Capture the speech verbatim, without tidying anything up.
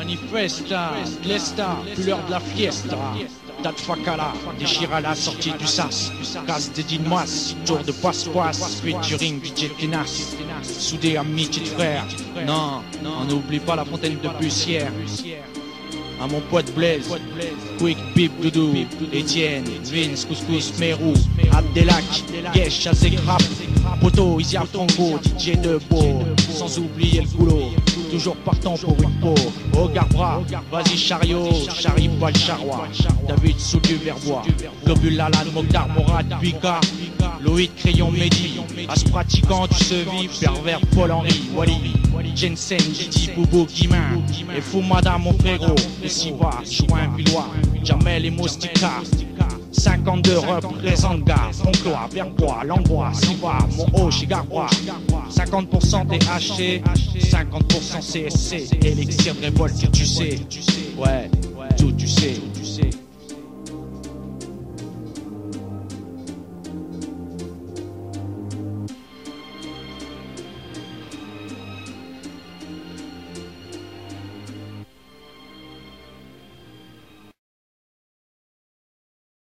Manifesta, Lesta, plus l'heure de la fiesta. Date Fakala, déchire à la sortie du sas. Casse des Dinmas, tour de passe-passe, featuring D J Tenace. Soudé amitié de frère, non, on n'oublie pas la fontaine de Bussière. À mon pote Blaise, Quick, Bip, Doudou, Etienne, Vince, Couscous, Merou, Abdelak, Gesh, Azek, Rap, Poto, Isia, Franco, D J de Beau, sans oublier le boulot, toujours partant pour une peau. Au Garbra, vas-y chariot, charrie pas le charroi, David sous du verbois, Globule Alan, Mokhtar, Morad, Pika, Loïc, Crayon, Mehdi, As pratiquant du Sevi, pervers, Paul-Henri, Wally, Jensen, Didi, Boubou, Guimin, et Foumada, mon frérot, Siva, Chouin, Villois, Jamel et Mostika. cinquante-deux représentent gars, Foncloa, Verbois, Langois, Siva, mon haut chez Garbois. cinquante pour cent T H C, cinquante pour cent C S C, élixir de révolte, tu sais. Ouais, tout tu sais.